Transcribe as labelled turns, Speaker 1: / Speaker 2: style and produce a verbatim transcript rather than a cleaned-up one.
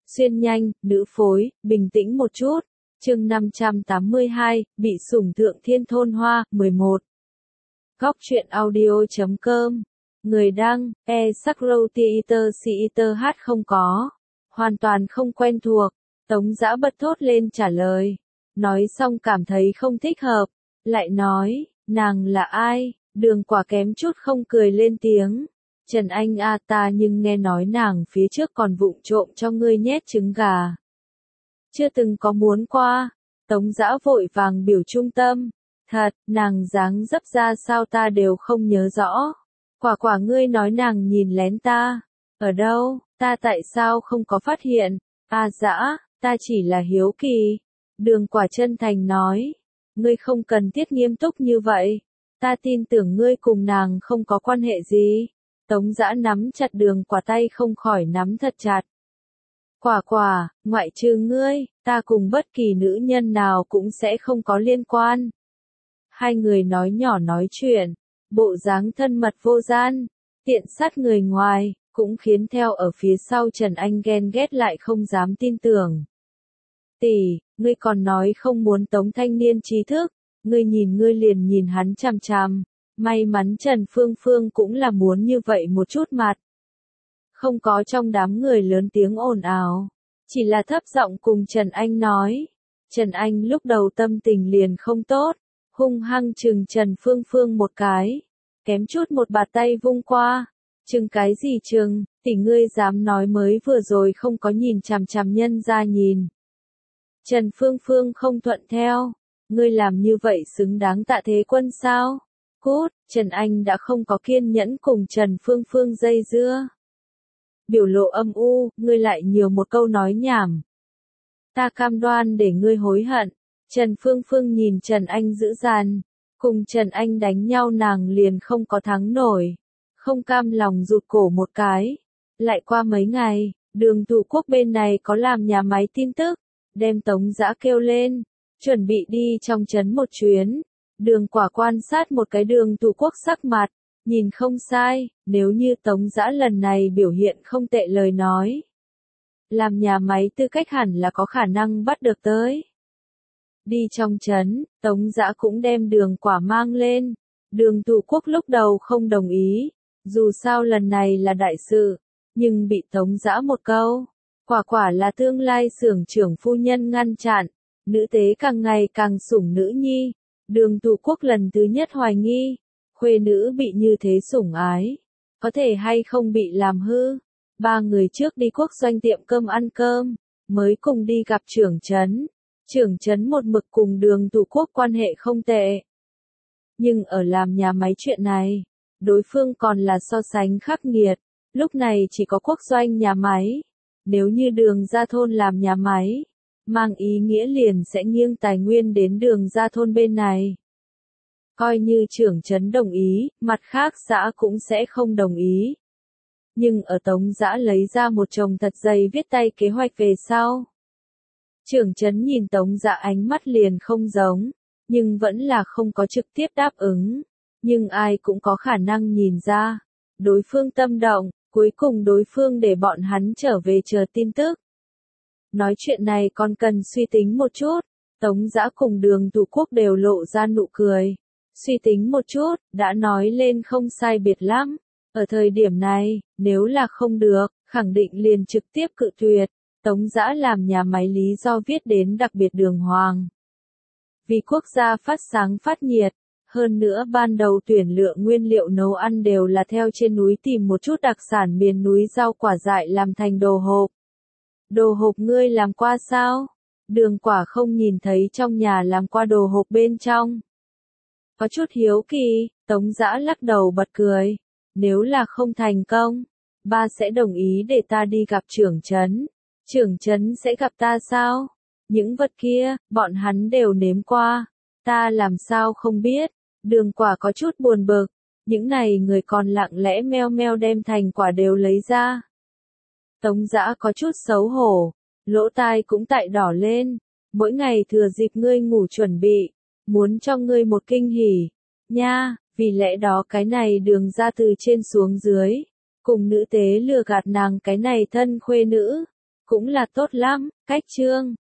Speaker 1: Xuyên nhanh, nữ phối, bình tĩnh một chút. Chương năm trăm tám mươi hai, bị sủng thượng thiên thôn hoa, mười một. Góc truyện audio chấm com. Người đăng, e sắc râu theater theater hát không có. Hoàn toàn không quen thuộc. Tống Dã bật thốt lên trả lời. Nói xong cảm thấy không thích hợp. Lại nói, nàng là ai? Đường Quả kém chút không cười lên tiếng. Trần Anh a ta nhưng nghe nói nàng phía trước còn vụng trộm cho ngươi nhét trứng gà. Chưa từng có muốn qua. Tống Dã vội vàng biểu trung tâm. Thật, nàng dáng dấp ra sao ta đều không nhớ rõ. Quả quả ngươi nói nàng nhìn lén ta. Ở đâu, ta tại sao không có phát hiện? A Dã, ta chỉ là hiếu kỳ. Đường Quả chân thành nói. Ngươi không cần thiết nghiêm túc như vậy. Ta tin tưởng ngươi cùng nàng không có quan hệ gì. Tống Dã nắm chặt Đường Quả tay không khỏi nắm thật chặt. Quả quả, ngoại trừ ngươi, ta cùng bất kỳ nữ nhân nào cũng sẽ không có liên quan. Hai người nói nhỏ nói chuyện, bộ dáng thân mật vô gian, tiện sát người ngoài, cũng khiến theo ở phía sau Trần Anh ghen ghét lại không dám tin tưởng. Tỷ, ngươi còn nói không muốn Tống thanh niên trí thức, ngươi nhìn ngươi liền nhìn hắn chằm chằm, may mắn Trần Phương Phương cũng là muốn như vậy một chút mặt. Không có trong đám người lớn tiếng ồn ào, chỉ là thấp giọng cùng Trần Anh nói. Trần Anh lúc đầu tâm tình liền không tốt, hung hăng chừng Trần Phương Phương một cái, kém chút một bạt tay vung qua. Chừng cái gì chừng, tỷ ngươi dám nói mới vừa rồi không có nhìn chằm chằm nhân ra nhìn. Trần Phương Phương không thuận theo, ngươi làm như vậy xứng đáng Tạ Thế Quân sao? Cút, Trần Anh đã không có kiên nhẫn cùng Trần Phương Phương dây dưa. Biểu lộ âm u, ngươi lại nhiều một câu nói nhảm. Ta cam đoan để ngươi hối hận. Trần Phương Phương nhìn Trần Anh dữ dằn, cùng Trần Anh đánh nhau nàng liền không có thắng nổi, không cam lòng rụt cổ một cái. Lại qua mấy ngày, Đường Thủ Quốc bên này có làm nhà máy tin tức, đem Tống Dã kêu lên, chuẩn bị đi trong trấn một chuyến. Đường Quả quan sát một cái Đường Thủ Quốc sắc mặt, nhìn không sai, nếu như Tống Dã lần này biểu hiện không tệ lời nói. Làm nhà máy tư cách hẳn là có khả năng bắt được tới. Đi trong trấn, Tống Dã cũng đem Đường Quả mang lên. Đường Thủ Quốc lúc đầu không đồng ý, dù sao lần này là đại sự, nhưng bị Tống Dã một câu. Quả quả là tương lai xưởng trưởng phu nhân ngăn chặn, nữ tế càng ngày càng sủng nữ nhi. Đường Thủ Quốc lần thứ nhất hoài nghi, khuê nữ bị như thế sủng ái, có thể hay không bị làm hư. Ba người trước đi quốc doanh tiệm cơm ăn cơm, mới cùng đi gặp trưởng trấn. Trưởng trấn một mực cùng Đường Thủ Quốc quan hệ không tệ. Nhưng ở làm nhà máy chuyện này, đối phương còn là so sánh khắc nghiệt, lúc này chỉ có quốc doanh nhà máy. Nếu như Đường ra thôn làm nhà máy, mang ý nghĩa liền sẽ nghiêng tài nguyên đến Đường ra thôn bên này. Coi như trưởng trấn đồng ý, mặt khác xã cũng sẽ không đồng ý. Nhưng ở Tống Dã lấy ra một chồng thật dày viết tay kế hoạch về sau. Trưởng trấn nhìn Tống Dã ánh mắt liền không giống, nhưng vẫn là không có trực tiếp đáp ứng. Nhưng ai cũng có khả năng nhìn ra, đối phương tâm động, cuối cùng đối phương để bọn hắn trở về chờ tin tức. Nói chuyện này còn cần suy tính một chút, Tống Dã cùng Đường Thủ Quốc đều lộ ra nụ cười. Suy tính một chút, đã nói lên không sai biệt lắm. Ở thời điểm này, nếu là không được, khẳng định liền trực tiếp cự tuyệt. Tống Dã làm nhà máy lý do viết đến đặc biệt đường hoàng. Vì quốc gia phát sáng phát nhiệt, hơn nữa ban đầu tuyển lựa nguyên liệu nấu ăn đều là theo trên núi tìm một chút đặc sản miền núi rau quả dại làm thành đồ hộp. Đồ hộp ngươi làm qua sao? Đường Quả không nhìn thấy trong nhà làm qua đồ hộp bên trong. Có chút hiếu kỳ, Tống Dã lắc đầu bật cười. Nếu là không thành công, ba sẽ đồng ý để ta đi gặp trưởng trấn. Trưởng trấn sẽ gặp ta sao? Những vật kia, bọn hắn đều nếm qua. Ta làm sao không biết? Đường Quả có chút buồn bực. Những này người còn lặng lẽ meo meo đem thành quả đều lấy ra. Tống Dã có chút xấu hổ, lỗ tai cũng tại đỏ lên. Mỗi ngày thừa dịp ngươi ngủ chuẩn bị, muốn cho ngươi một kinh hỉ. Nha, vì lẽ đó cái này Đường ra từ trên xuống dưới, cùng nữ tế lừa gạt nàng cái này thân khuê nữ. cũng là tốt lắm, cách chương.